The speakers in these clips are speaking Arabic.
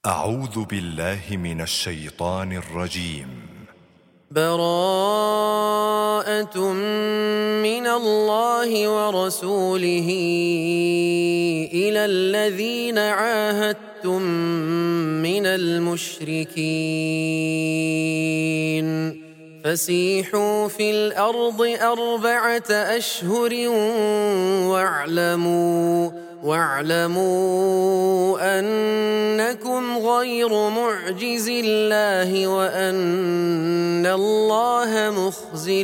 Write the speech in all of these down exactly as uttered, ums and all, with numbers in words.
أعوذ بالله من الشيطان الرجيم. براءة من الله ورسوله إلى الذين عاهدتم من المشركين فسيحوا في الأرض أربعة أشهر واعلموا واعلموا أنكم غير معجز الله وأن الله مخزي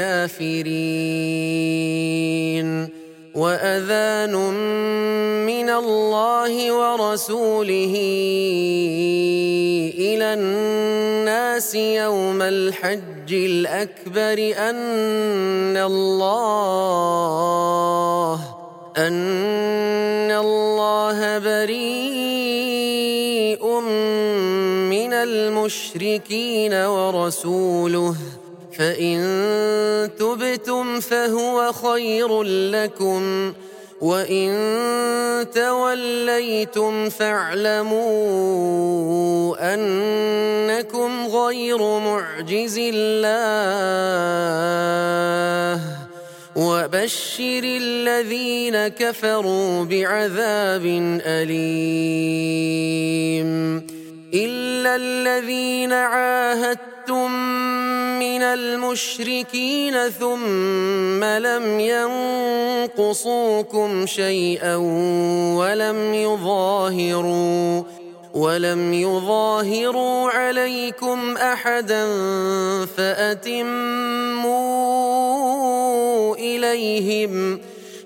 الكافرين. وأذان من الله ورسوله إلى الناس يوم الحج الأكبر أن الله أن الله بريء من المشركين ورسوله فإن تبتم فهو خير لكم وإن توليتم فاعلموا أنكم غير معجز الله وبشر الذين كفروا بعذاب أليم. إلا الذين عاهدتم من المشركين ثم لم ينقصوكم شيئا ولم يظاهروا ولم يظاهروا عليكم أحدا فأتموا إليهم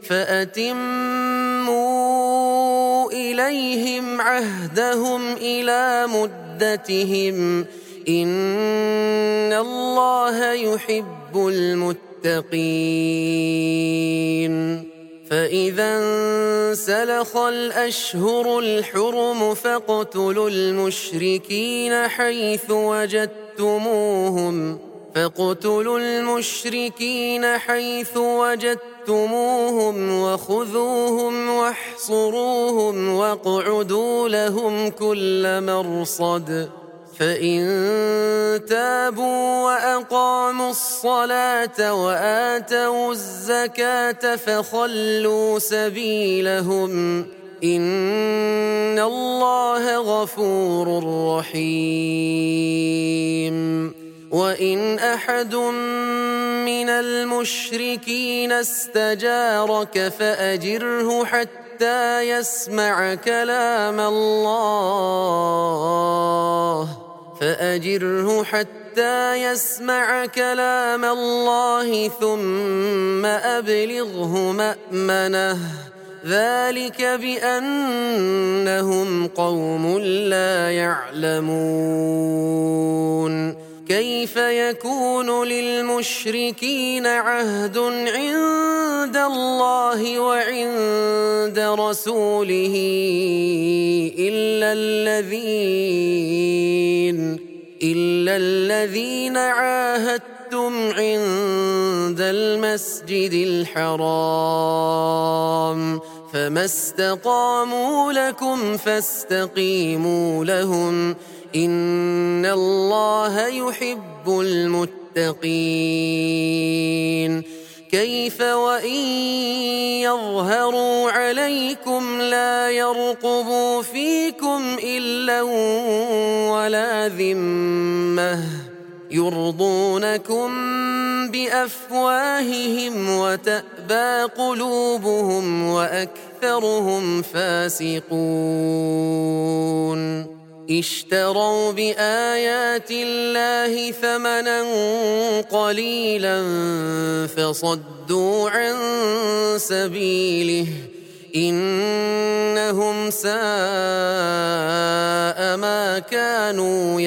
فأتموا إليهم عهدهم إلى مدتهم إن الله يحب المتقين. فإذا انسلخ الأشهر الحرم فاقتلوا المشركين حيث وجدتموهم فاقتلوا المشركين حيث وجدتموهم وخذوهم واحصروهم واقعدوا لهم كل مرصد فإن تابوا وأقاموا الصلاة وآتوا الزكاة فخلوا سبيلهم إن الله غفور رحيم. وإن أحد من المشركين استجارك فأجره حتى يسمع كلام الله فأجره حتى يسمع كلام الله ثم أبلغه مأمنه ذلك بأنهم قوم لا يعلمون. كيف يكون للمشركين عهد عند الله وعند رسوله إلا الذين إلا الذين عاهدتم عند المسجد الحرام فما استقاموا لكم فاستقيموا لهم إن الله يحب المتقين. كيف وإن يظهروا عليكم لا يرقبوا فيكم إلا ولا ذمة يرضونكم بأفواههم وتأبى قلوبهم وأكثرهم فاسقون. اشتروا بآيات الله ثمنا قليلا فصدوا عن سبيله إنهم ساء ما كانوا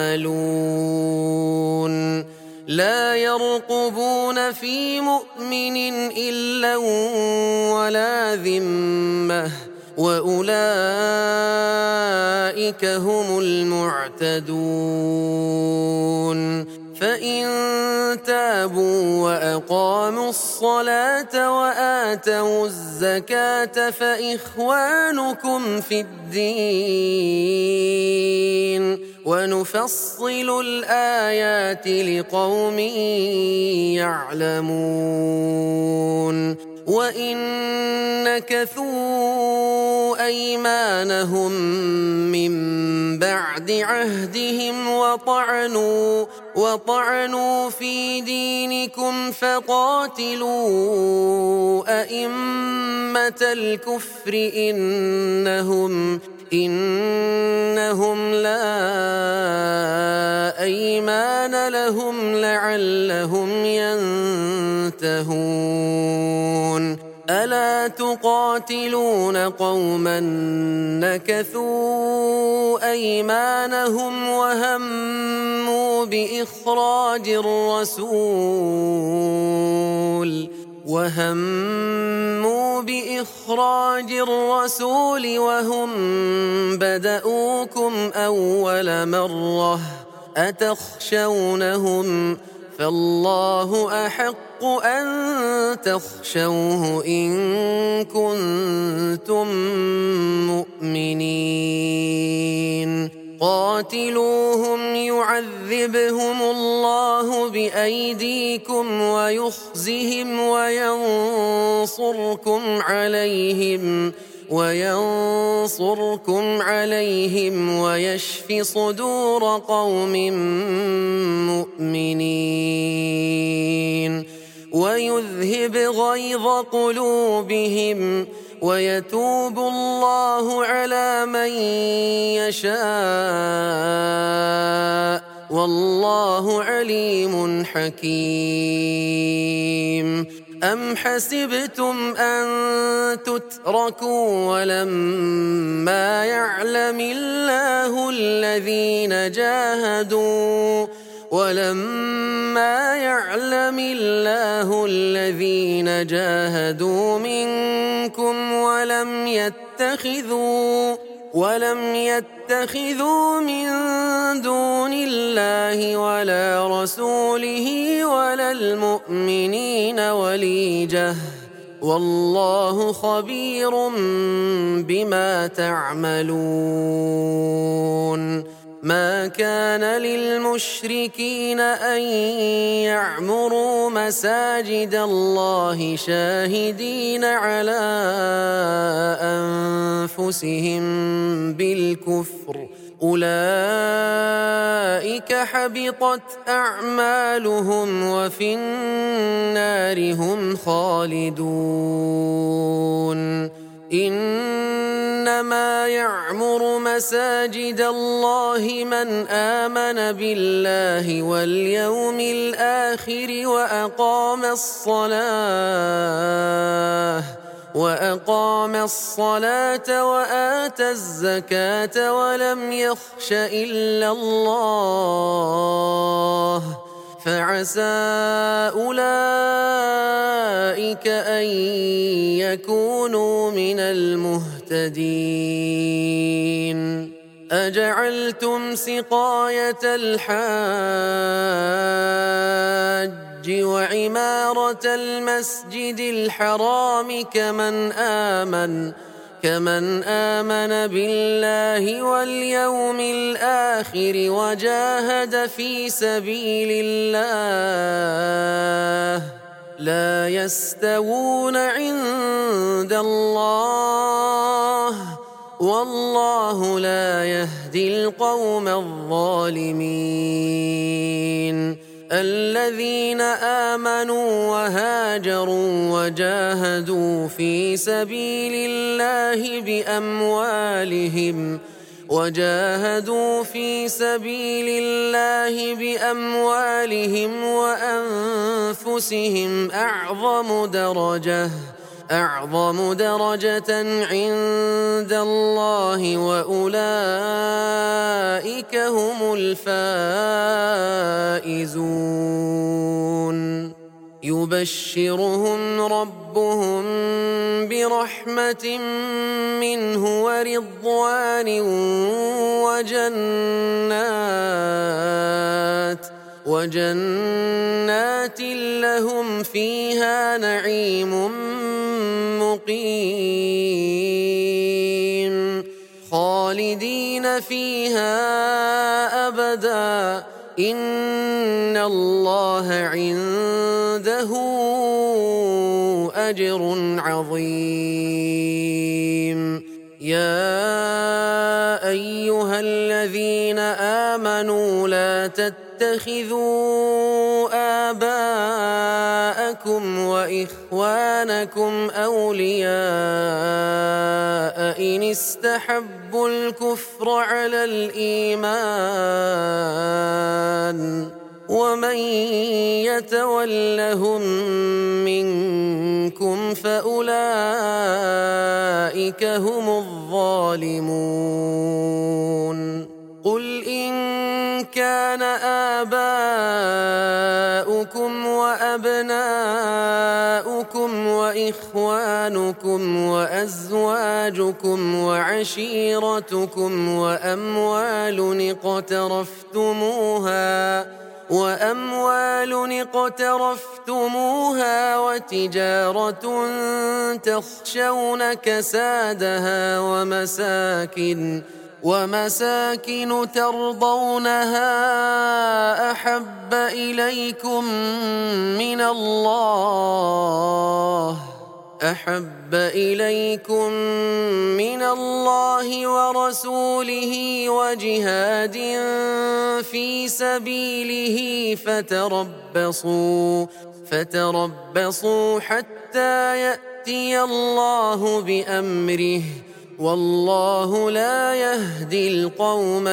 يعملون. لا يرقبون في مؤمن إلا ولا ذمة وأولئك هم المعتدون. فإن تابوا وأقاموا الصلاة وآتوا الزكاة فإخوانكم في الدين ونفصل الآيات لقوم يعلمون وإن نكثوا أيمانهم من بعد عهدهم وطعنوا وطعنوا في دينكم فقاتلوا أئمة الكفر إنهم إنهم لا أيمان لهم لعلهم ينتهون ألا تقاتلون قوما نكثوا أيمانهم وهموا بإخراج الرسول وهموا بإخراج الرسول وهم بدؤوكم أول مرة أتخشونهم فالله أحق أن تخشوه إن كنتم مؤمنين قاتلوهم يعذبهم الله بأيديكم ويخزهم وينصركم عليهم وينصركم عليهم ويشف صدور قوم مؤمنين ويذهب غيظ قلوبهم ويتوب الله على من يشاء والله عليم حكيم أم حسبتم أن تتركوا ولما يعلم الله الذين جاهدوا ولما يعلم الله الذين جاهدوا منكم ولم يتخذوا ولم يتخذوا من دون الله ولا رسوله ولا المؤمنين وليجة والله خبير بما تعملون ما كان للمشركين أن يعمروا مساجد الله شاهدين على أنفسهم بالكفر أولئك حبطت أعمالهم وفي النار هم خالدون إنما يعمر مساجد الله من آمن بالله واليوم الآخر وأقام الصلاة وأقام الصلاة وآتى الزكاة ولم يخش إلا الله فعسى أولئك أن يكونوا من المهتدين أجعلتم سقاية الحاج وعمارة المسجد الحرام كمن آمن كمن آمن بالله واليوم الآخر وجاهد في سبيل الله لا يستوون عند الله والله لا يهدي القوم الظالمين الذين آمنوا وهاجروا وجاهدوا في سبيل الله بأموالهم وجاهدوا في سبيل الله بأموالهم وأنفسهم أعظم درجة أعظم درجة عند الله وأولئك هم الفائزون يبشرهم ربهم برحمة منه ورضوان وجنات وجنات لهم فيها نعيم مقيم خالدين خالدين فيها أبدا إن الله عنده أجر عظيم. يا أيها الذين آمنوا لا تتخذوا آباءكم وإخوانكم أولياء إن استحبوا الكفر على الإيمان ومن يتولهم منكم فأولئك هم الظالمون. قل إن كان آباؤكم وأبناؤكم وإخوانكم وأزواجكم وعشيرتكم وأموال اقترفتموها وأموال اقترفتموها وتجارة تخشون كسادها ومساكن ومساكن ترضونها أحب إليكم من الله أحب إليكم من الله ورسوله وجهاد في سبيله فتربصوا فتربصوا حتى يأتي الله بأمره والله لا يهدي القوم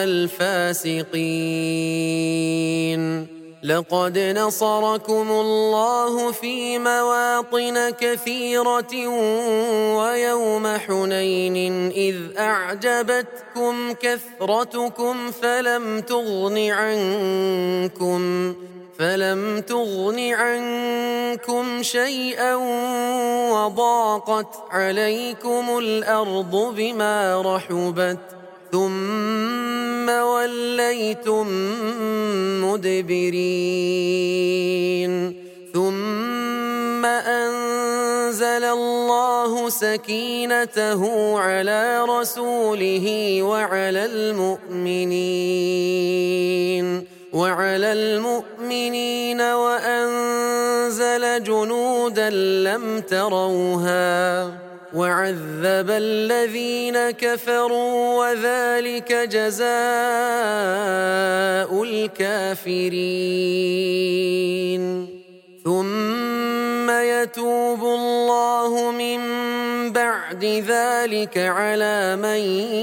الفاسقين. لقد نصركم الله في مواطن كثيرة ويوم حنين إذ أعجبتكم كثرتكم فلم تغن عنكم فلم تغن عنكم شيئا وضاقت عليكم الأرض بما رحبت ثم وليتم مدبرين. ثم أنزل الله سكينته على رسوله وعلى المؤمنين وعلى المؤمنين وأنزل جنودا لم تروها وعذب الذين كفروا وذلك جزاء الكافرين. ثم يتوب الله من بعد ذلك على من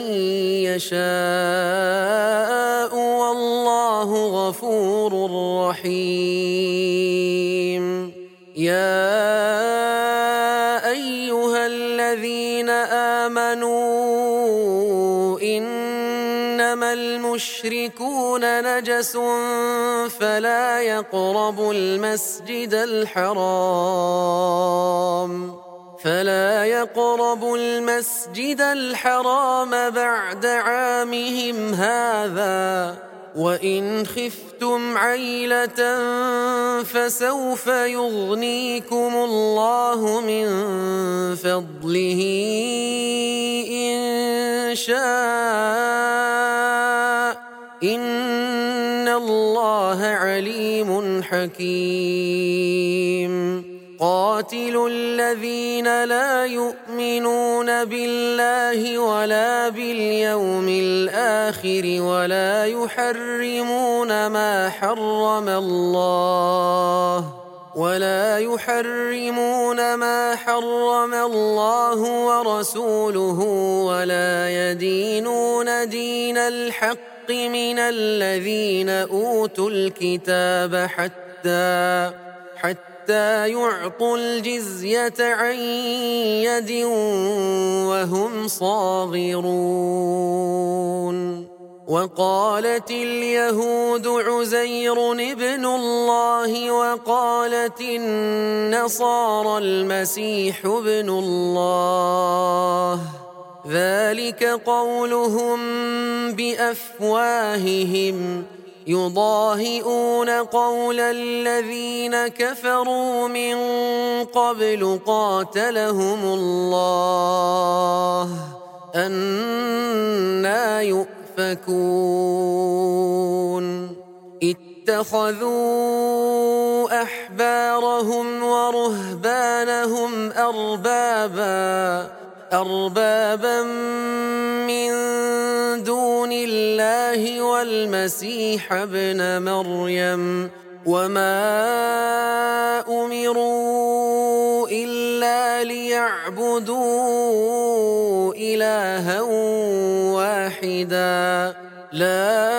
يشاء والله غفور رحيم. يا أيها الذين آمنوا إنما المشركون نجس فلا يقربوا المسجد الحرام فلا يقربوا المسجد الحرام بعد عامهم هذا وإن خفتم عيلة فسوف يغنيكم الله من فضله إن شاء إن الله عليم حكيم. قاتلوا الذين لا يؤمنون بالله ولا باليوم الآخر ولا يحرمون ما حرم الله ولا يحرمون ما حرم الله ورسوله ولا يدينون دين الحق من الذين أوتوا الكتاب حتى حتى حتى يعطوا الجزية عن يد وهم صاغرون. وقالت اليهود عزير ابن الله وقالت النصارى المسيح ابن الله ذلك قولهم بأفواههم يضاهئون قول الذين كفروا من قبل قاتلهم الله أنى يؤفكون اتخذوا أحبارهم ورهبانهم أربابا أربابا من دون الله والمسيح ابن مريم وما أمروا إلا ليعبدوا إلها واحدا لا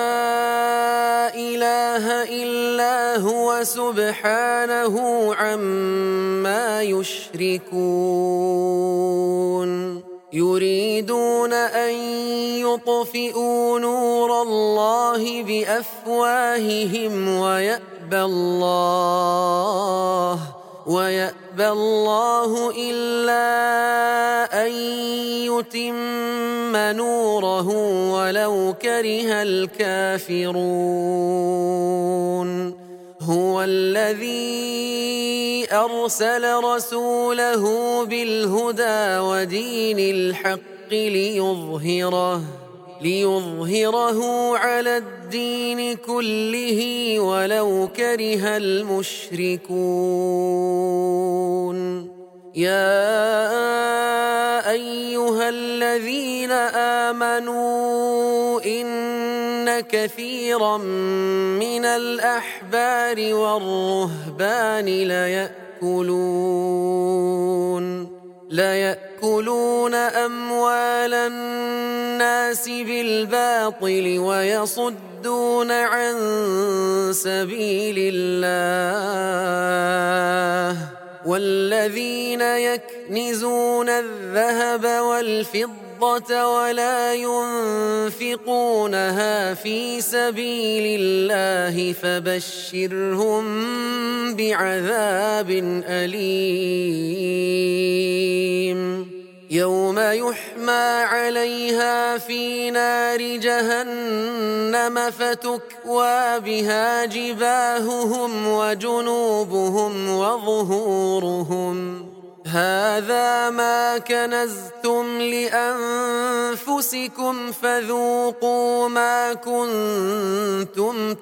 إله إلا هو سبحانه عما يشركون يريدون أن يطفئوا نور الله بأفواههم ويأبى الله ويأبى الله إلا أن يتم نوره ولو كره الكافرون هو الذي أرسل رسوله بالهدى ودين الحق ليظهره ليظهره على الدين كله ولو كره المشركون يا أيها الذين آمنوا إن كثيرا من الأحبار والرهبان ليأكلون ليأكلون أموال الناس بالباطل ويصدون عن سبيل الله والذين يكنزون الذهب والفضة ولا ينفقونها في سبيل الله فبشرهم بعذاب أليم يوم يحمى عليها في نار جهنم فتكوى بها جباههم وجنوبهم وظهورهم هذا ما كنزتم لأنفسكم فذوقوا ما كنتم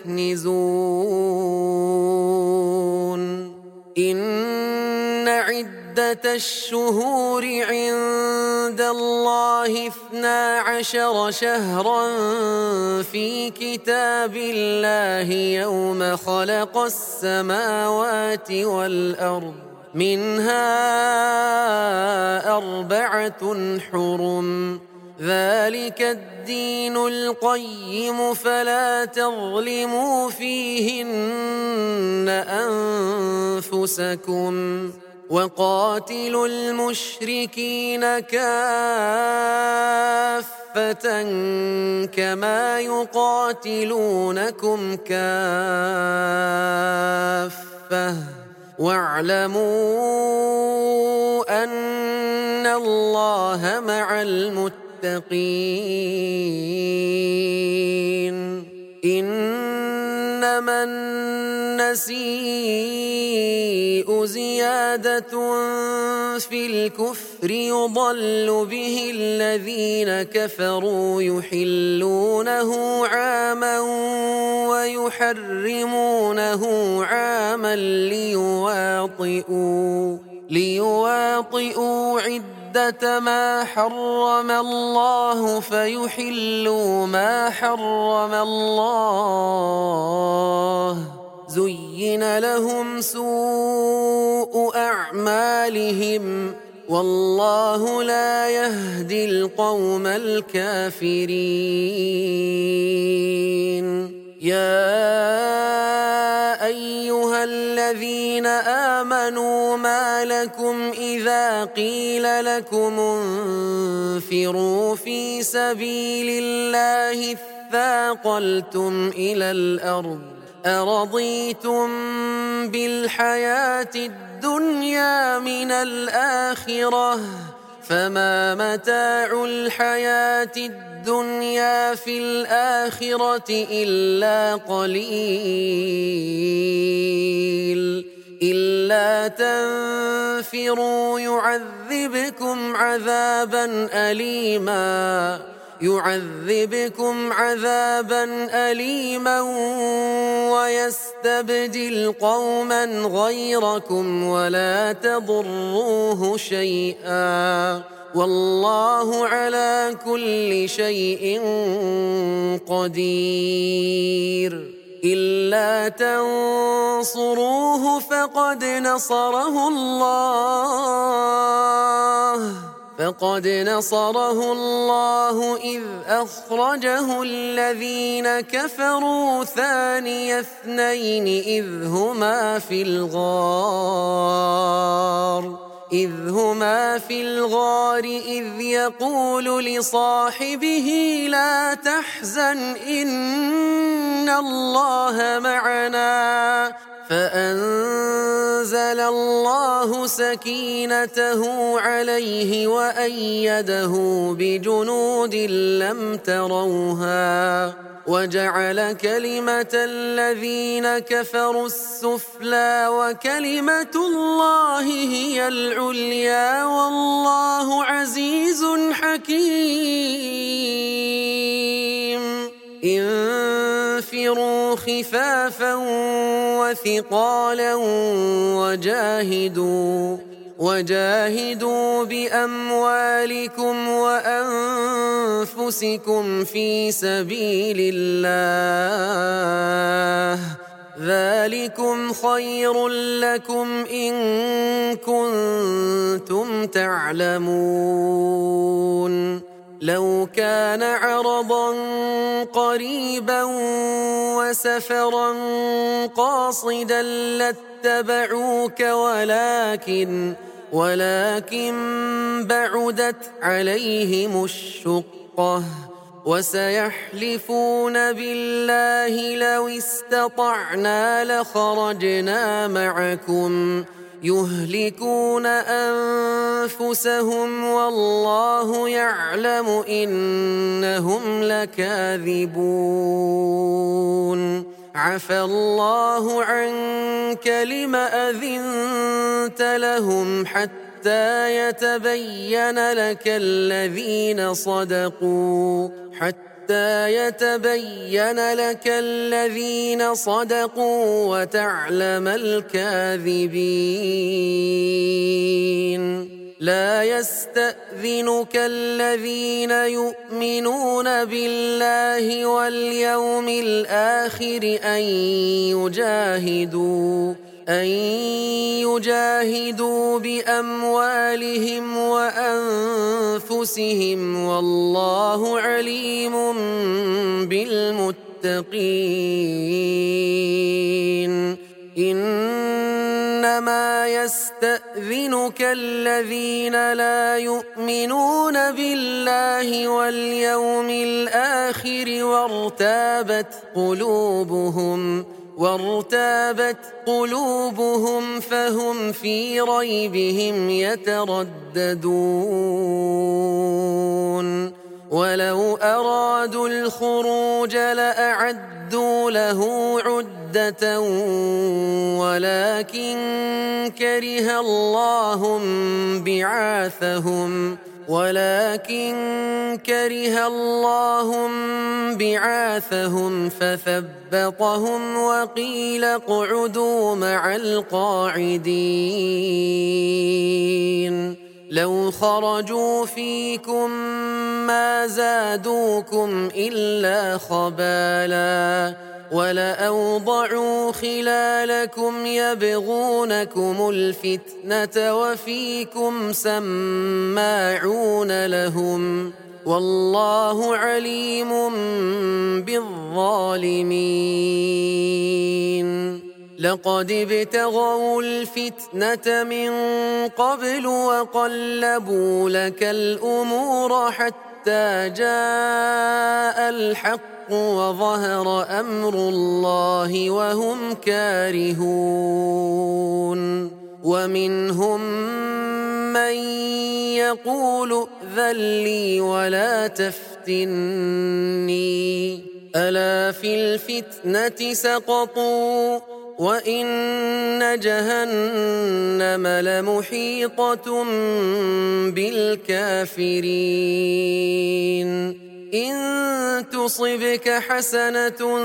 تكنزون إن عدة الشهور عند الله اثنا عشر شهرا في كتاب الله يوم خلق السماوات والأرض منها أربعة حرم ذلك الدين القيم فلا تظلموا فيهن أنفسكم وقاتلوا المشركين كافة كما يقاتلونكم كافة واعلموا أن الله مع المتقين إنما النسيء زيادة في الكفر يضل به الذين كفروا يحلونه عاما ويحرمونه عاما ليواطئوا ليواطئوا عدة ما حرم الله فيحلوا ما حرم الله زين لهم سوء أعمالهم والله لا يهدي القوم الكافرين يا أيها الذين آمنوا ما لكم إذا قيل لكم انفروا في سبيل الله اثاقلتم إلى الأرض أرضيتم بالحياة الدنيا من الآخرة فما متاع الحياة الدنيا في الآخرة إلا قليل إلا تنفروا يعذبكم عذابا أليما يعذبكم عذابا أليما ويستبدل قوما غيركم ولا تضروه شيئا والله على كل شيء قدير. إلا تنصروه فقد نصره الله فقد نصره الله إذ أخرجه الذين كفروا ثاني اثنين إذ هما في الغار إذ هما في الغار إذ يقول لصاحبه لا تحزن إن الله معنا فأنزل الله سكينته عليه وأيده بجنود لم تروها وجعل كلمة الذين كفروا السفلى وكلمة الله هي العليا والله عزيز حكيم. انفروا خفافا وثقالا وجاهدوا وجاهدوا بأموالكم وأنفسكم في سبيل الله ذلكم خير لكم إن كنتم تعلمون. لو كان عرضا قريبا وسفرا قاصدا لاتبعوك ولكن ولكن بعدت عليهم الشقة وسيحلفون بالله لو استطعنا لخرجنا معكم يهلكون أنفسهم والله يعلم إنهم لكاذبون. عفى الله عنك لم أذنت لهم حتى يتبين لك الذين صدقوا حتى يتبين لك الذين صدقوا وتعلم الكاذبين. لا يستأذنك الذين يؤمنون بالله واليوم الآخر أن يجاهدوا أن يجاهدوا بأموالهم وأنفسهم والله عليم بالمتقين. إنما يستأذنك الذين لا يؤمنون بالله واليوم الآخر وارتابت قلوبهم وارتابت قلوبهم فهم في ريبهم يترددون. ولو أرادوا الخروج لأعدوا له عدة ولكن كره الله بعاثهم ولكن كره الله بعاثهم فثبطهم وقيل اقعدوا مع القاعدين. لو خرجوا فيكم ما زادوكم إلا خبالا ولأوضعوا خلالكم يبغونكم الفتنة وفيكم سماعون لهم والله عليم بالظالمين. لقد ابتغوا الفتنة من قبل وقلبوا لك الأمور حتى جاء الحق وظهر أمر الله وهم كارهون. ومنهم من يقول ائذن لي ولا تفتني ألا في الفتنة سقطوا وإن جهنم لمحيطة بالكافرين إن تصبك حسنة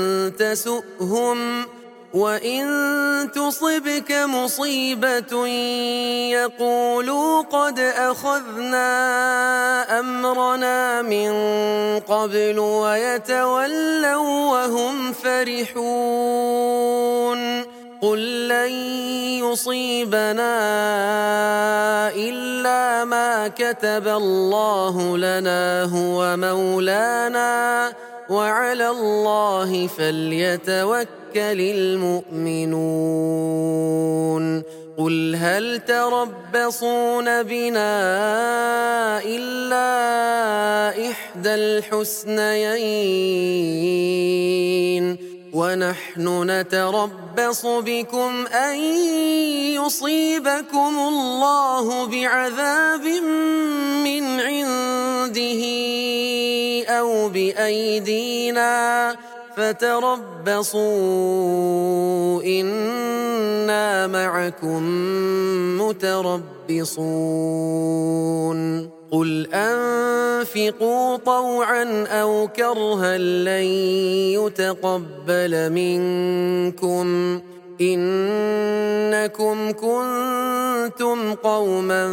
تسؤهم وإن تصبك مصيبة يقولوا قد أخذنا أمرنا من قبل ويتولوا وهم فرحون قل لن يصيبنا إلا ما كتب الله لنا هو مولانا وعلى الله فليتوكل المؤمنون قل هل تربصون بنا إلا إحدى الحسنيين ونحن نتربص بكم أن يصيبكم الله بعذاب من عنده أو بأيدينا فتربصوا إنا معكم متربصون قل أنفقوا طوعا أو كرها لن يتقبل منكم إنكم كنتم قوما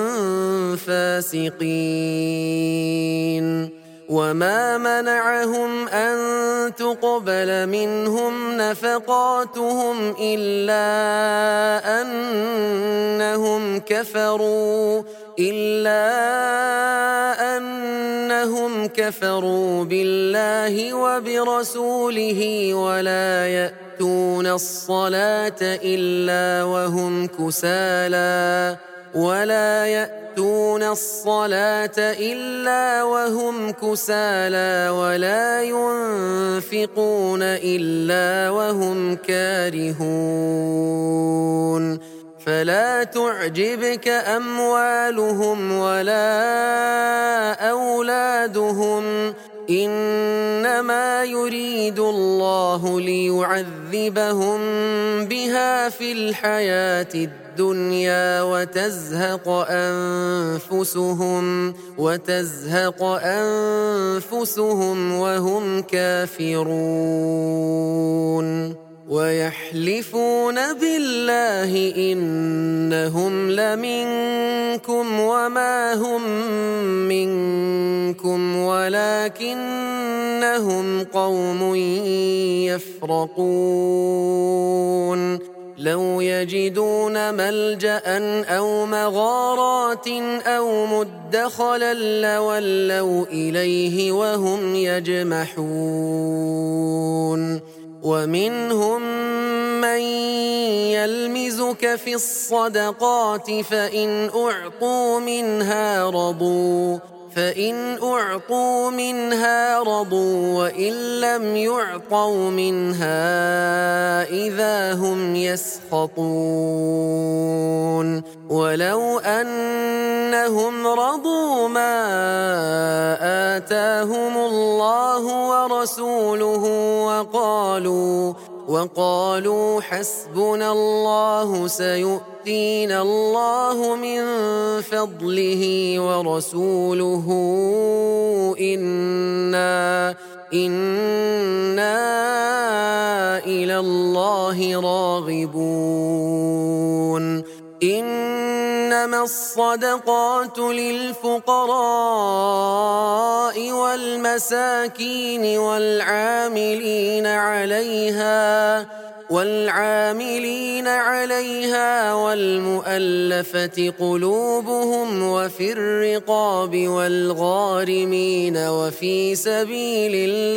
فاسقين وما منعهم أن تقبل منهم نفقاتهم إلا أنهم كفروا إلا أنهم كفروا بالله وبرسوله ولا يأتون الصلاة إلا وهم كسالى ولا يأتون الصلاة إلا وهم كسالى ولا ينفقون إلا وهم كارهون فلا تعجبك أموالهم ولا أولادهم إنما يريد الله ليعذبهم بها في الحياة الدنيا وتزهق أنفسهم وتزهق أنفسهم وهم كافرون ويحلفون بالله إنهم لمنكم وما هم منكم ولكنهم قوم يفرقون لو يجدون ملجأ أو مغارات أو مدخلا لولوا إليه وهم يجمحون ومنهم من يلمزك في الصدقات فإن أعطوا منها رضوا فإن أعطوا منها رضوا وإن لم يعطوا منها إذا هم يسخطون ولو أنهم رضوا ما آتاهم الله ورسوله وقالوا وقالوا حسبنا الله سيؤتينا الله من فضله ورسوله إنا إنا إلى الله راغبون إنما الصدقات للفقراء والمساكين والعاملين عليها والعاملين عليها والمؤلفة قلوبهم وفي الرقاب والغارمين وفي سبيل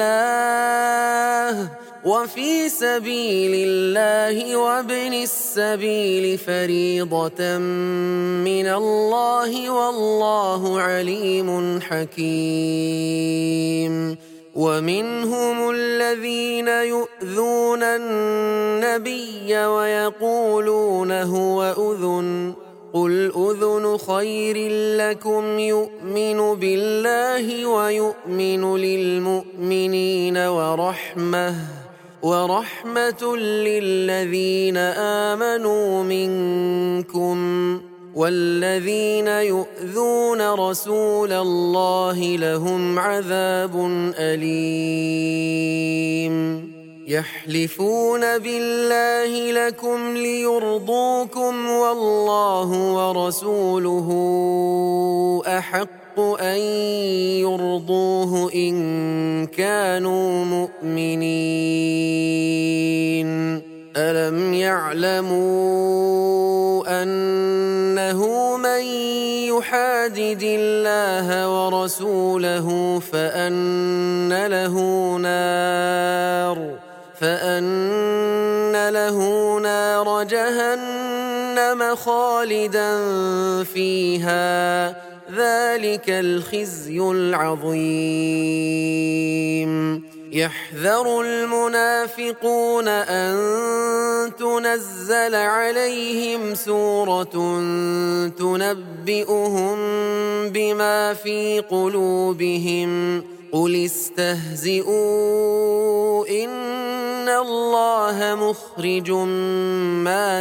الله وفي سبيل الله وابن السبيل فريضة من الله والله عليم حكيم ومنهم الذين يؤذون النبي ويقولون هو أذن قل أذن خير لكم يؤمن بالله ويؤمن للمؤمنين ورحمة ورحمة للذين آمنوا منكم، والذين يؤذون رسول الله لهم عذاب أليم. يحلفون بالله لكم ليرضوكم والله ورسوله أحق أن يرضوه إن كانوا مؤمنين. ألم يعلموا أنه من يحادد الله ورسوله فأن له نار فأن له نار جهنم خالدا فيها، ذلك الخزي العظيم. يحذر المنافقون أن تنزل عليهم سورة تنبئهم بما في قلوبهم، قل استهزئوا إن الله مخرج ما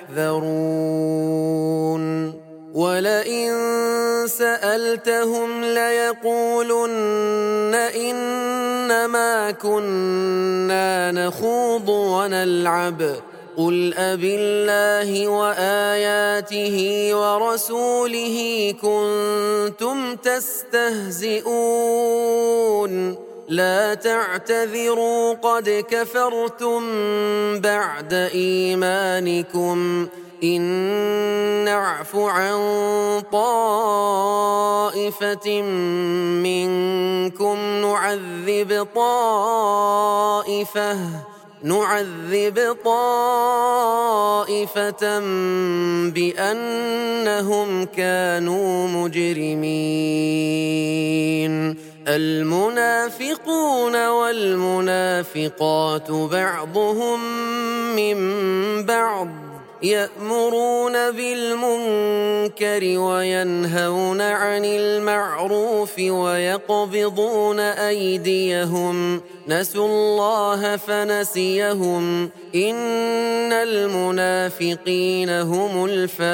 تحذرون. ولئن سألتهم ليقولن إنما كنا نخوض ونلعب، قل أبالله وآياته ورسوله كنتم تستهزئون، لا تعتذروا قد كفرتم بعد إيمانكم، إن نعف عن طائفة منكم نعذب طائفة نعذب طائفة بأنهم كانوا مجرمين. المنافقون والمنافقات بعضهم من بعض، يأمرون بالمنكر وينهون عن المعروف ويقبضون أيديهم، نسوا الله فنسيهم، إن المنافقين هم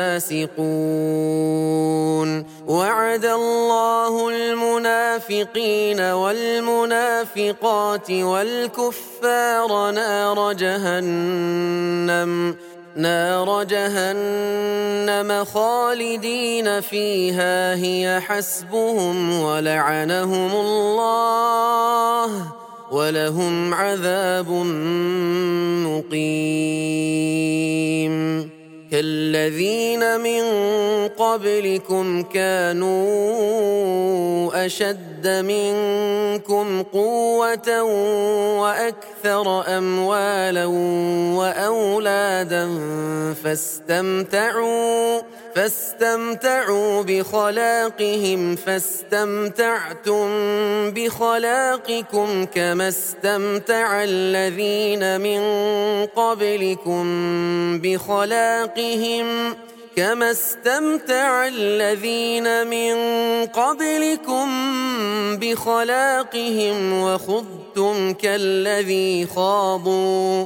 الفاسقون. وعد الله المنافقين والمنافقات والكفار نار جهنم نار جهنم خالدين فيها هي حسبهم ولعنهم الله ولهم عذاب مقيم. كالذين من قبلكم كانوا أشد منكم قوة وأكثر أموالا وأولادا فاستمتعوا فاستمتعوا بخلاقهم فاستمتعتم بخلاقكم كما استمتع الذين من قبلكم بخلاقهم كما استمتع الذين من قبلكم بخلاقهم وخضتم كالذي خاضوا،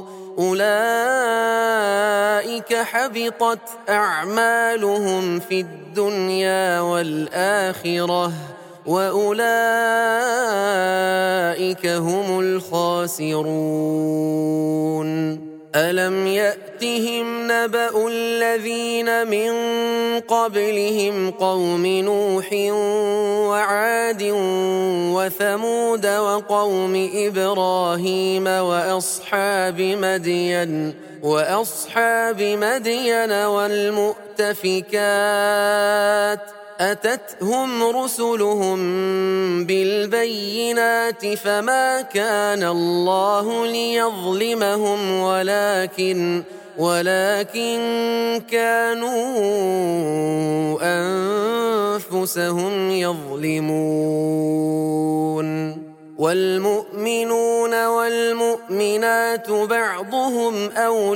أولئك حبطت أعمالهم في الدنيا والآخرة وأولئك هم الخاسرون. ألم يأتهم نبأ الذين من قبلهم قوم نوح وعاد وثمود وقوم إبراهيم وأصحاب مدين وأصحاب مدين والمؤتفكات، أتتهم رسلهم بالبينات فما كان الله ليظلمهم ولكن ولكن كانوا أنفسهم يظلمون. والمؤمنون والمؤمنات بعضهم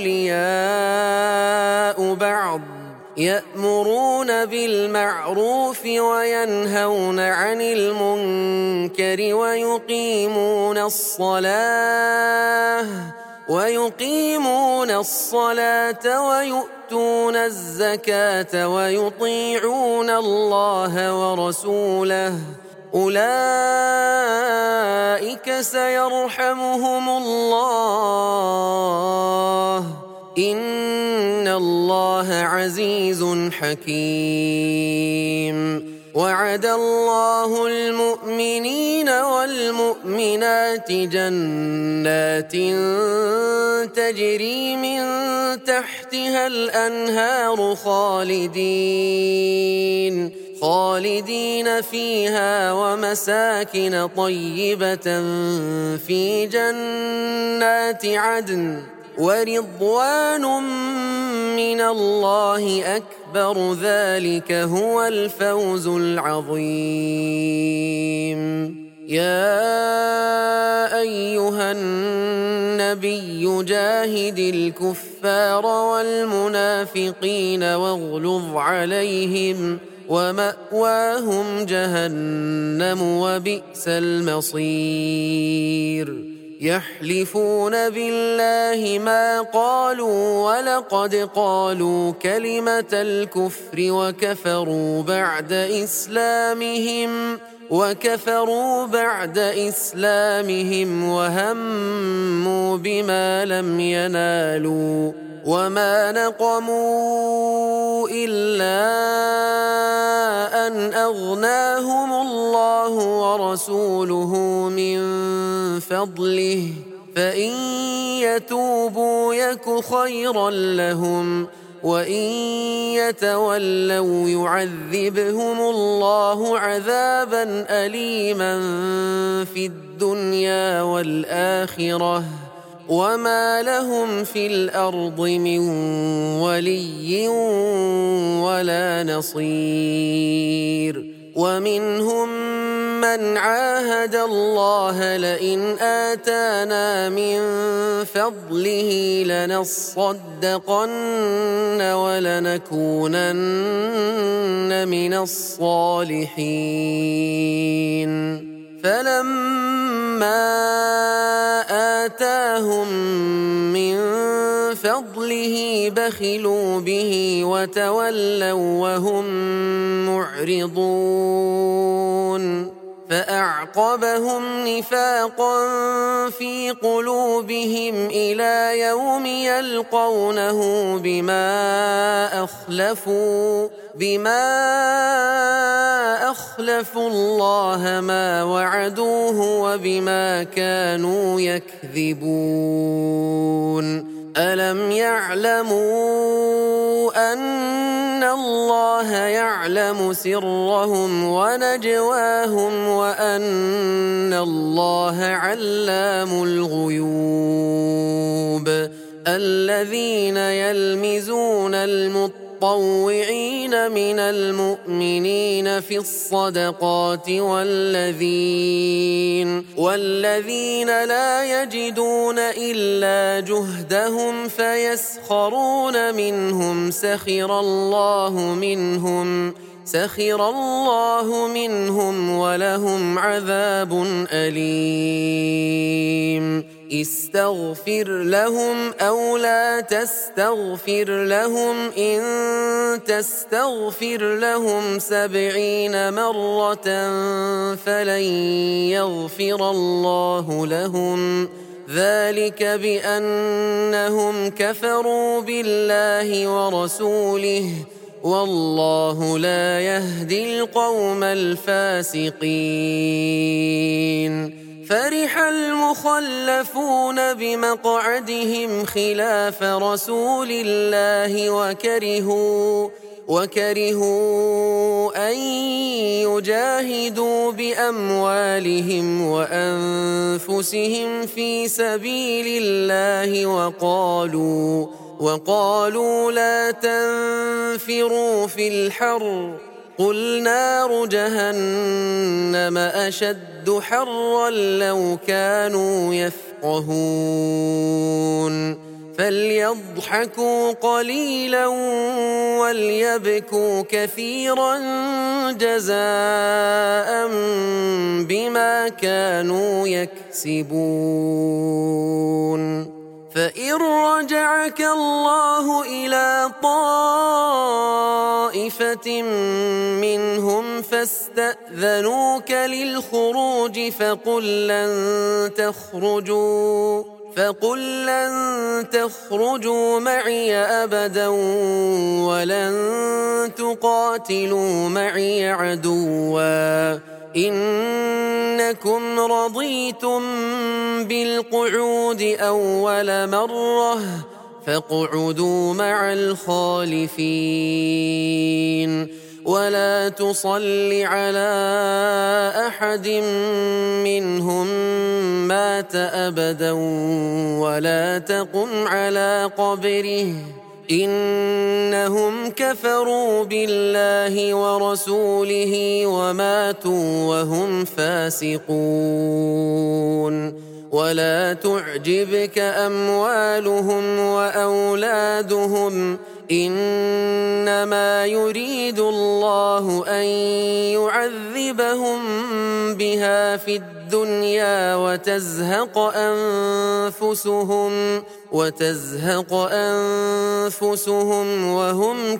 أولياء بعض، يأمرون بالمعروف وينهون عن المنكر ويقيمون الصلاة ويقيمون الصلاة ويؤتون الزكاة ويطيعون الله ورسوله أولئك سيرحمهم الله إن الله عزيز حكيم. وعد الله المؤمنين والمؤمنات جنات تجري من تحتها الأنهار خالدين خالدين فيها ومساكن طيبة في جنات عدن ورضوان من الله أكبر ذلك هو الفوز العظيم. يا أيها النبي جاهد الكفار والمنافقين واغلظ عليهم ومأواهم جهنم وبئس المصير. يحلفون بالله ما قالوا ولقد قالوا كلمة الكفر وكفروا بعد إسلامهم وكفروا بعد إسلامهم وهموا بما لم ينالوا وما نقموا إلا أن أغناهم الله ورسوله من فضله فإن يتوبوا يك خيرا لهم وإن يتولوا يعذبهم الله عذابا أليما في الدنيا والآخرة وما لهم في الأرض من ولي ولا نصير. ومنهم من عاهد الله لئن آتانا من فضله لنصدقن ولنكونن من الصالحين فلما آتاهم من فضله بخلوا به وتولوا وهم معرضون فأعقبهم نفاقا في قلوبهم إلى يوم يلقونه بما أخلفوا بما أخلفوا الله ما وعدوه وبما كانوا يكذبون. ألم يعلموا أن الله يعلم سرهم ونجواهم وأن الله علام الغيوب. الذين يلمزون المطوعين من المؤمنين في الصدقات والذين والذين لا يجدون إلا جهدهم فيسخرون منهم سخر الله منهم سخر الله منهم ولهم عذاب أليم. استغفر لهم أو لا تستغفر لهم إن تستغفر لهم سبعين مرة فلن يغفر الله لهم ذلك بأنهم كفروا بالله ورسوله والله لا يهدي القوم الفاسقين. فرح المخلفون بمقعدهم خلاف رسول الله وكرهوا وكرهوا أن يجاهدوا بأموالهم وأنفسهم في سبيل الله وقالوا وقالوا لا تنفروا في الحر قل نار جهنم أشد حرا لو كانوا يفقهون. فليضحكوا قليلا وليبكوا كثيرا جزاء بما كانوا يكسبون. فإن رجعك الله إلى طائفة منهم فاستأذنوك للخروج فقل لن تخرجوا فقل لن تخرجوا معي أبدا ولن تقاتلوا معي عدوا إنكم رضيتم بالقعود أول مرة فاقعدوا مع الخالفين ولا تصل على أحد منهم مات أبدا ولا تقم على قبره إنهم كفروا بالله ورسوله وماتوا وهم فاسقون ولا تعجبك أموالهم وأولادهم إنما يريد الله أن يعذبهم بها في الدنيا وتزهق أنفسهم وتزهق أنفسهم وهم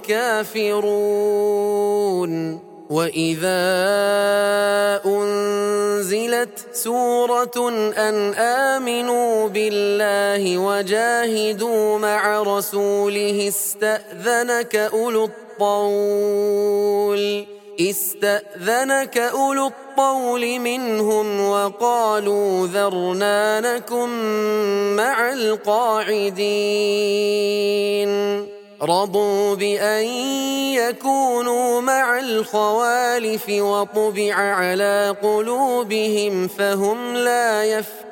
كافرون وإذا أنزلت سورة أن آمنوا بالله وجاهدوا مع رسوله استأذنك أولو الطول استأذنك أولو الطول منهم وقالوا ذرنا نكن مع القاعدين رضوا بأن يكونوا مع الخوالف وطبع على قلوبهم فهم لا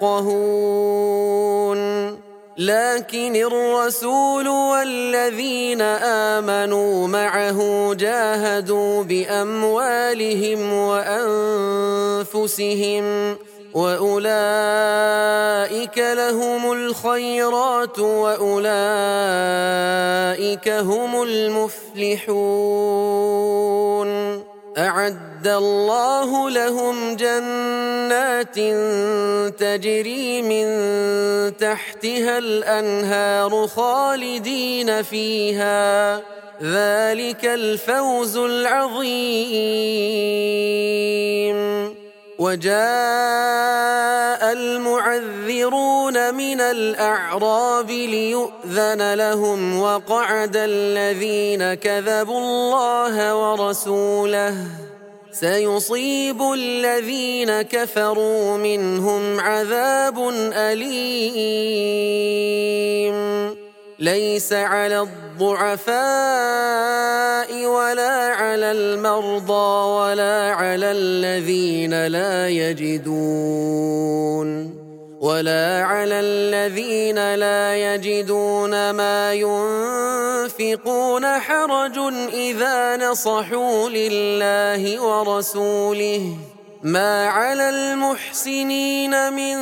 يفقهون لكن الرسول والذين آمنوا معه جاهدوا بأموالهم وأنفسهم وأولئك لهم الخيرات وأولئك هم المفلحون أعد الله لهم جنات تجري من تحتها الأنهار خالدين فيها ذلك الفوز العظيم وجاء المعذرون من الأعراب ليؤذن لهم وقعد الذين كذبوا الله ورسوله سيصيب الذين كفروا منهم عذاب أليم ليس على الضعفاء ولا على المرضى ولا على الذين لا يجدون ولا على الذين لا يجدون ما ينفقون حرج إذا نصحوا لله ورسوله ما على المحسنين من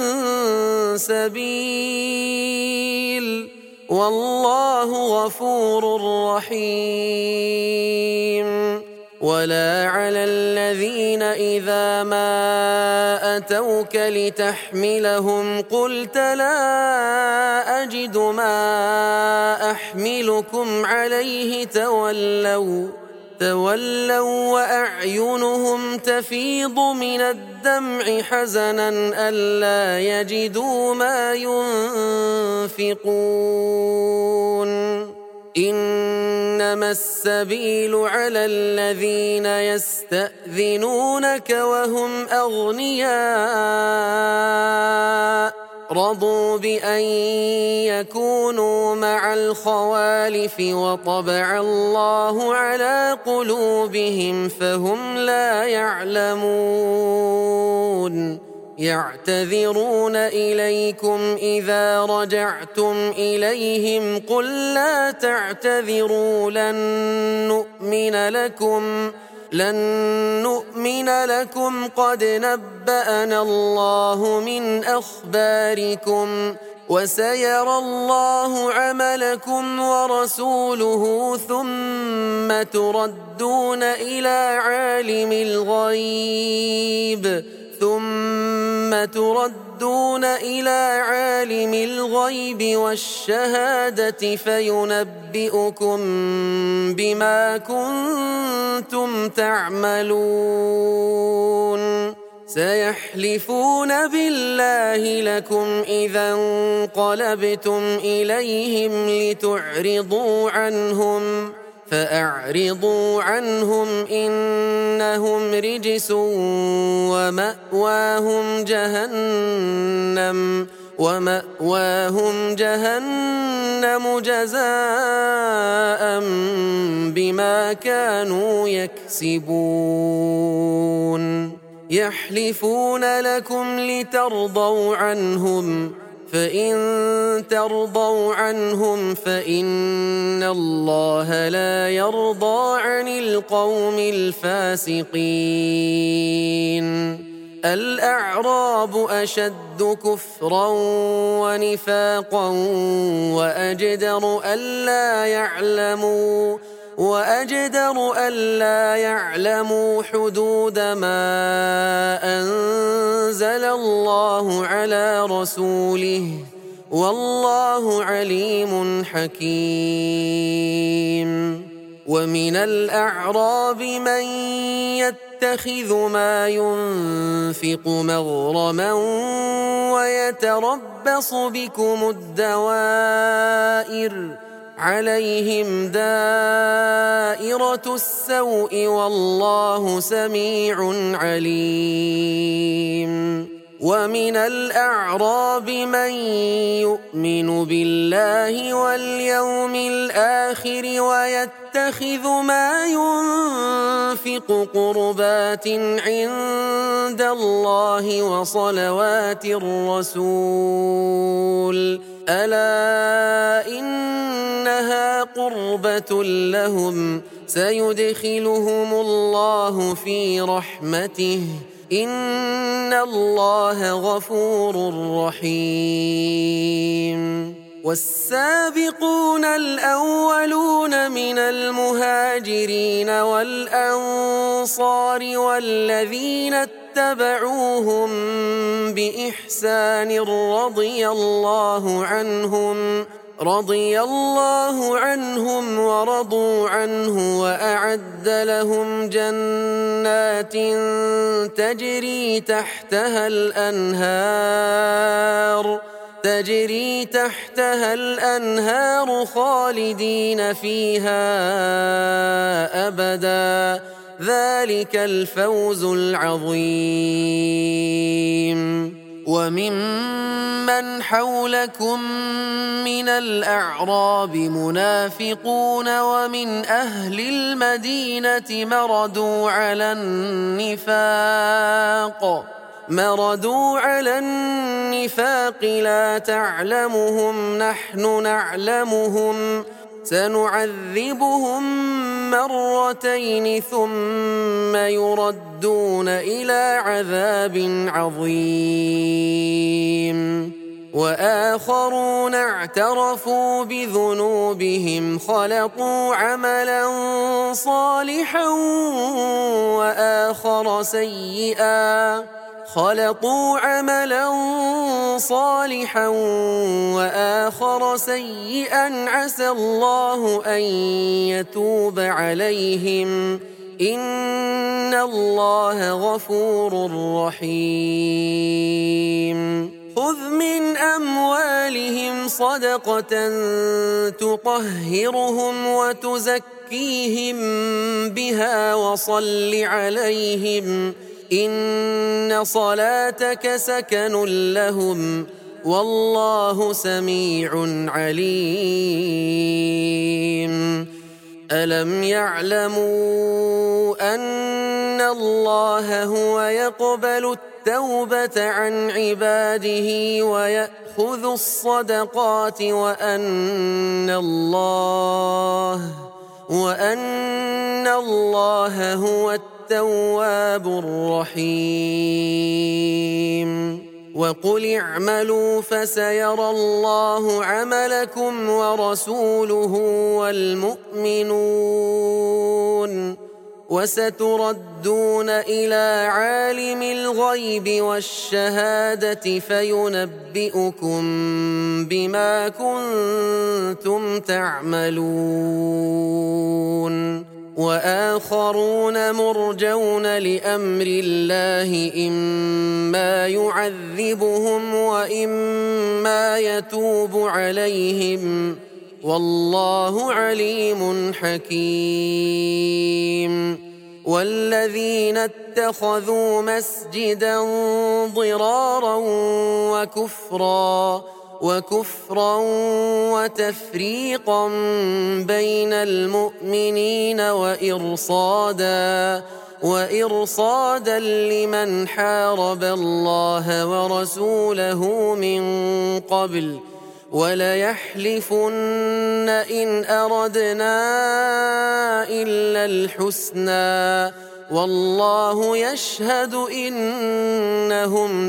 سبيل والله غفور رحيم ولا على الذين إذا ما أتوك لتحملهم قلت لا أجد ما أحملكم عليه تولوا تولوا وأعينهم تفيض من الدمع حزنا ألا يجدوا ما ينفقون إنما السبيل على الذين يستأذنونك وهم أغنياء رضوا بأن يكونوا مع الخوالف وطبع الله على قلوبهم فهم لا يعلمون يعتذرون إليكم إذا رجعتم إليهم قل لا تعتذروا لن نؤمن لكم لن نؤمن لكم قد نبأنا الله من أخباركم وسيرى الله عملكم ورسوله ثم تردون إلى عالم الغيب ثم ثم تردون إلى عالم الغيب والشهادة فينبئكم بما كنتم تعملون سيحلفون بالله لكم إذا انقلبتم إليهم لتعرضوا عنهم فأعرضوا عنهم إنهم رجس ومأواهم جهنم ومأواهم جهنم جزاء بما كانوا يكسبون يحلفون لكم لترضوا عنهم فإن ترضوا عنهم فإن الله لا يرضى عن القوم الفاسقين الأعراب أشد كفرا ونفاقا وأجدر ألا يعلموا وأجدر ألا يعلموا حدود ما أنزل الله على رسوله والله عليم حكيم ومن الأعراب من يتخذ ما ينفق مغرما ويتربص بكم الدوائر عليهم دائرة السوء والله سميع عليم ومن الأعراب من يؤمن بالله واليوم الآخر ويتخذ ما ينفق قربات عند الله وصلوات الرسول ألا إنها قربة لهم سيدخلهم الله في رحمته إن الله غفور رحيم والسابقون الأولون من المهاجرين والأنصار والذين اتبعوهم بإحسان رضي الله عنهم رضي الله عنهم ورضوا عنه وأعد لهم جنات تجري تحتها الأنهار تجري تحتها الأنهار خالدين فيها أبدا ذلك الفوز العظيم وممن حولكم من الأعراب منافقون ومن أهل المدينة مردوا على النفاق مردوا على النفاق لا تعلمهم نحن نعلمهم سنعذبهم مرتين ثم يردون إلى عذاب عظيم وآخرون اعترفوا بذنوبهم خلطوا عملا صالحا وآخر سيئا خلطوا عملا صالحا وآخر سيئا عسى الله أن يتوب عليهم إن الله غفور رحيم خذ من أموالهم صدقة تطهرهم وتزكيهم بها وصل عليهم إن صلاتك سكن لهم والله سميع عليم ألم يعلموا أن الله هو يقبل التوبة عن عباده ويأخذ الصدقات وأن الله وأن الله هو التواب الرحيم وقل اعملوا فسيرى الله عملكم ورسوله والمؤمنون وستردون إلى عالم الغيب والشهادة فينبئكم بما كنتم تعملون وآخرون مرجون لأمر الله إما يعذبهم وإما يتوب عليهم والله عليم حكيم والذين اتخذوا مسجدا ضرارا وكفرا وكفرا وتفريقا بين المؤمنين وإرصادا وإرصادا لمن حارب الله ورسوله من قبل وليحلفن إن أردنا إلا الحسنى والله يشهد إنهم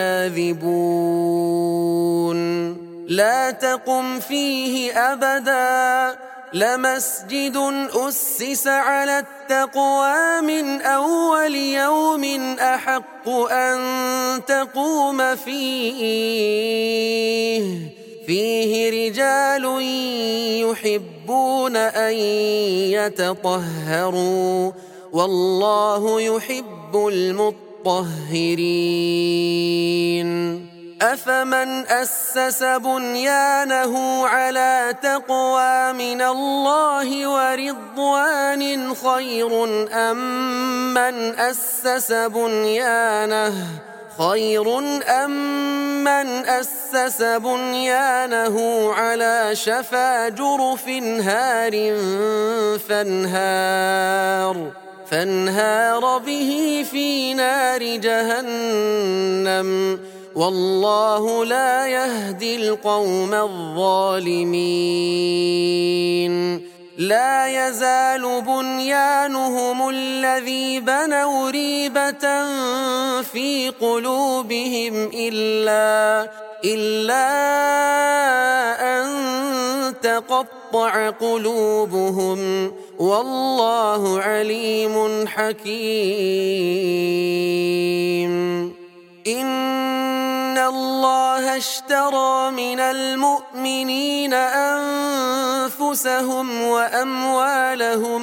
لكاذبون لا تقم فيه أبدا لمسجد أسس على التقوى من أول يوم أحق أن تقوم فيه فيه رجال يحبون أن يتطهروا والله يحب المطهرين أفمن أسس بنيانه على تقوى من الله ورضوان خير أم من أسس بنيانه خير أم من أسس بنيانه على شفا جرف هار فانهار فانهار به في نار جهنم والله لا يهدي القوم الظالمين لا يزال بنيانهم الذي بنوا ريبة في قلوبهم إلا إلا أن تقطع قلوبهم والله عليم حكيم إن الله اشترى من المؤمنين أنفسهم وأموالهم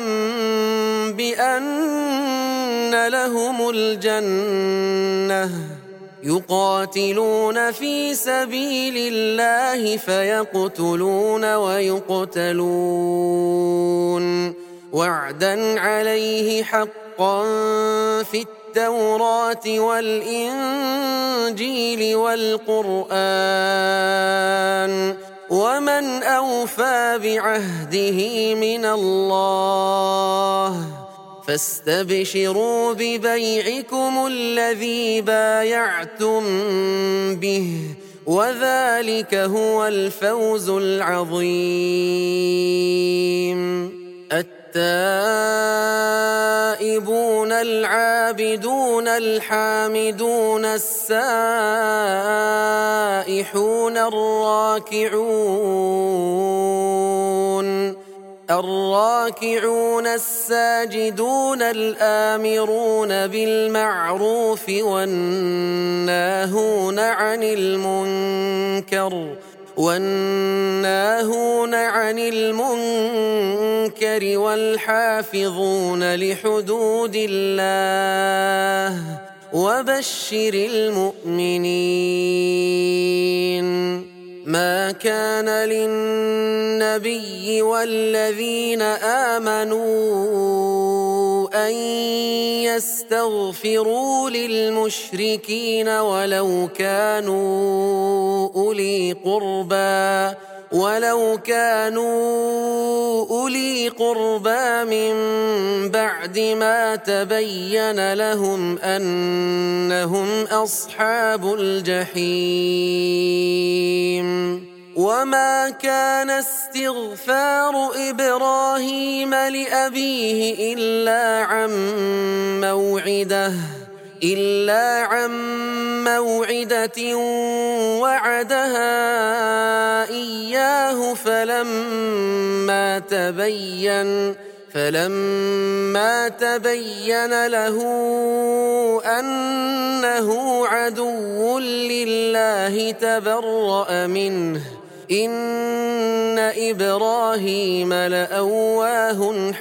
بأن لهم الجنة يقاتلون في سبيل الله فيقتلون ويقتلون وعدا عليه حقا في التوراة والإنجيل والقرآن ومن أوفى بعهده من الله فاستبشروا ببيعكم الذي بايعتم به وذلك هو الفوز العظيم التائبون العابدون الحامدون السائحون الراكعون الراكعون الساجدون الآمرون بالمعروف والناهون عن المنكر والناهون عن المنكر والحافظون لحدود الله وبشر المؤمنين ما كان للنبي والذين آمنوا أن يستغفروا للمشركين ولو كانوا أولي قربى ولو كانوا أولي قربى من بعد ما تبين لهم أنهم أصحاب الجحيم وما كان استغفار إبراهيم لأبيه إلا عن موعدة إلا عن موعدة وعدها إياه فلما تبين فلما تبين له أنه عدو لله تبرأ منه إن إبراهيم لأواه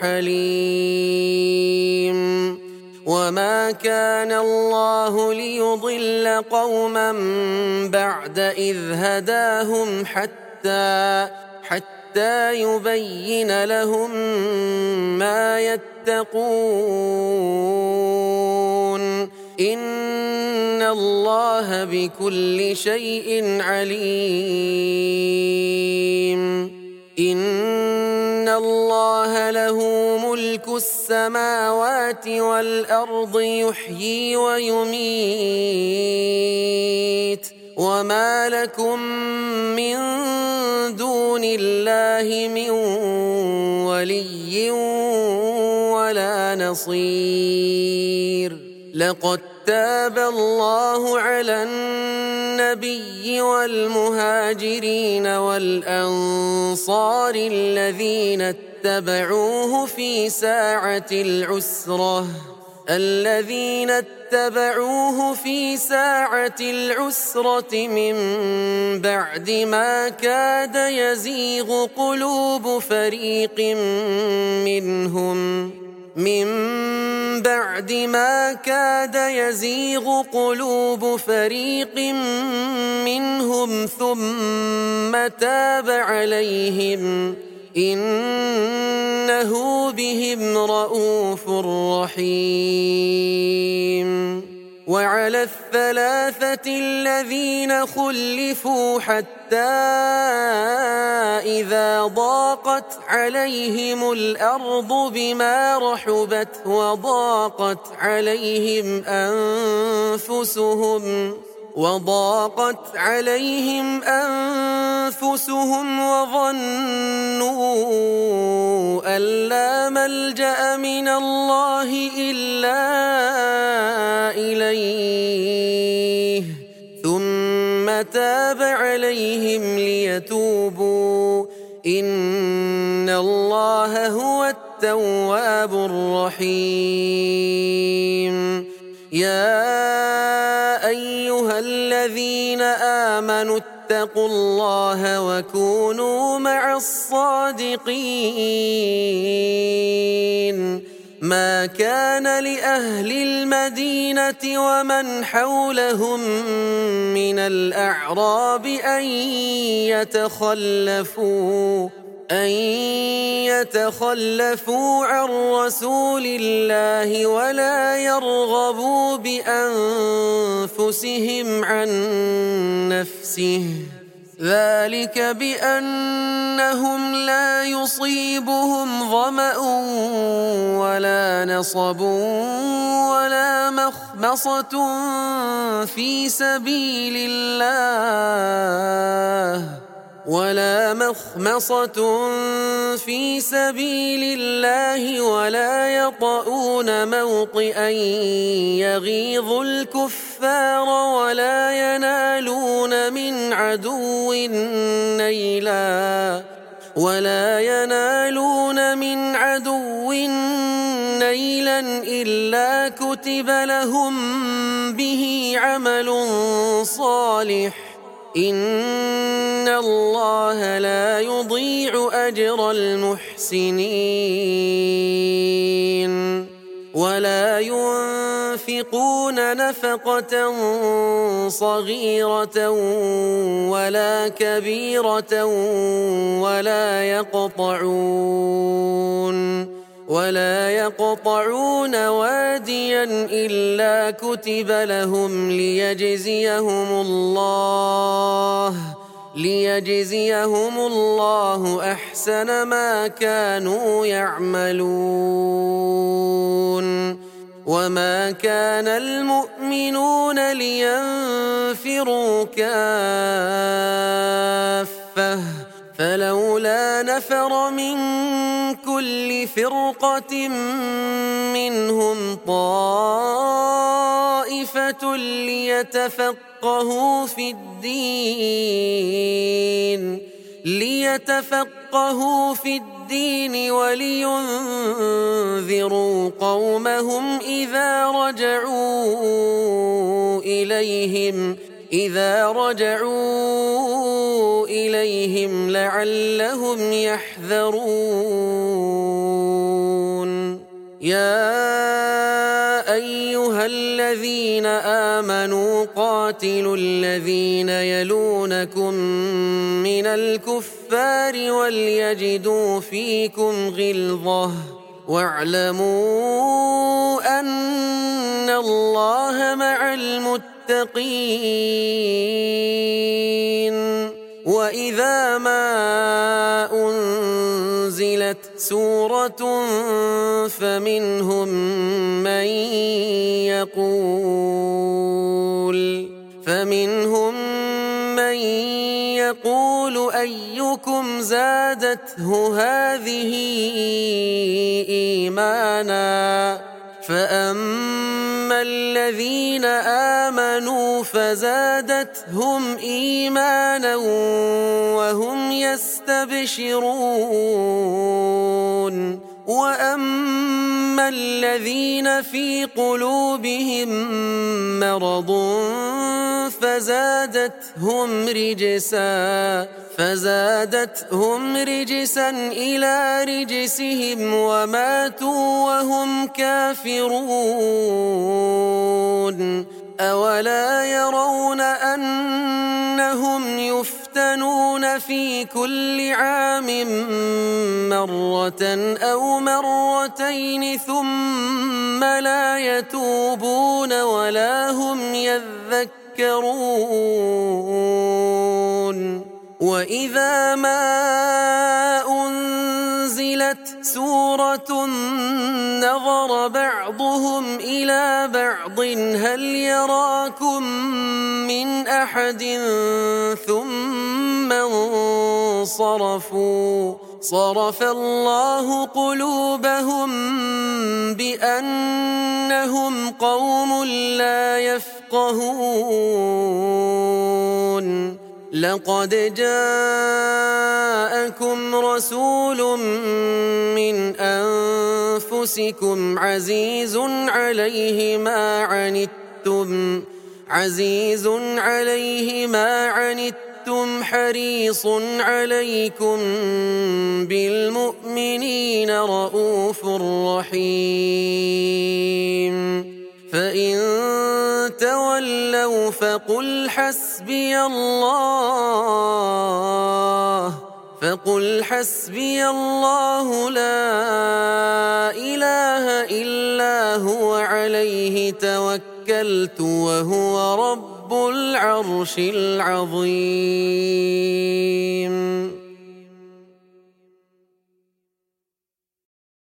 حليم وما كان الله ليضل قوما بعد إذ هداهم حتى حتى يبين لهم ما يتقون إن الله بكل شيء عليم إن الله له ملك السماوات والأرض يحيي ويميت وما لكم من دون الله من ولي ولا نصير لقد تاب الله على النبي والمهاجرين والأنصار الذين اتبعوه في ساعة العسرة الذين اتبعوه في ساعة العسرة من بعد ما كاد يزيغ قلوب فريق منهم من بعد ما كاد يزيغ قلوب فريق منهم ثم تاب عليهم إنه بهم رءوف رحيم وعلى الثلاثة الذين خلفوا حتى إذا ضاقت عليهم الأرض بما رحبت وضاقت عليهم أنفسهم وضاقت عليهم أنفسهم وظنوا أن لا ملجأ من الله إلا إليه ثم تاب عليهم ليتوبوا إن الله هو التواب الرحيم يا أيها الذين آمنوا اتقوا الله وكونوا مع الصادقين ما كان لأهل المدينة ومن حولهم من الأعراب أن يتخلفوا أن يتخلفوا عن رسول الله ولا يرغبوا بأنفسهم عن نفسه ذلك بأنهم لا يصيبهم ظمأ ولا نصب ولا مخمصة في سبيل الله ولا مخمصة في سبيل الله ولا يطؤون موطئا يغيظ الكفار ولا ينالون من عدو نيلا ولا ينالون من عدو نيلا إلا كتب لهم به عمل صالح إن الله لا يضيع أجر المحسنين ولا ينفقون نفقة صغيرة ولا كبيرة ولا يقطعون ولا يقطعون واديا إلا كتب لهم ليجزيهم الله ليجزيهم الله أحسن ما كانوا يعملون وما كان المؤمنون لينفروا كافة فلولا نفر من كل فرقة منهم طائفة ليتفقهوا في الدين ليتفقهوا في الدين الدين ولينذروا قومهم إذا رجعوا إليهم إذا رجعوا إليهم لعلهم يحذرون. يا أيها الذين آمنوا قاتلوا الذين يلونكم من الكفار وليجدوا فيكم غلظة واعلموا أن الله مع المتقين. وإذا ما أنزلت سورة فمنهم من يقول فمنهم من يقول أيكم زادته هذه إيمانا فأما الذين آمنوا فزادتهم إيمانا وهم يستبشرون. وأما الذين في قلوبهم مرض فزادتهم رجسا فزادتهم رجسا إلى رجسهم وماتوا وهم كافرون. أولا يرون أنهم يفتنون في كل عام مرة أو مرتين ثم لا يتوبون ولا هم يذكرون. وإذا ما أنزلت سورة نظر بعضهم إلى بعض هل يراكم من أحد ثم انصرفوا صرف الله قلوبهم بأنهم قوم لا يفقهون. لقد جاءكم رسول من أنفسكم عزيز عليه ما عنتم عزيز عليه ما عنتم حريص عليكم بالمؤمنين رؤوف رحيم. فإن تولوا فقل حسبي الله فقل حسبي الله لا إله إلا هو عليه توكلت وهو رب العرش العظيم.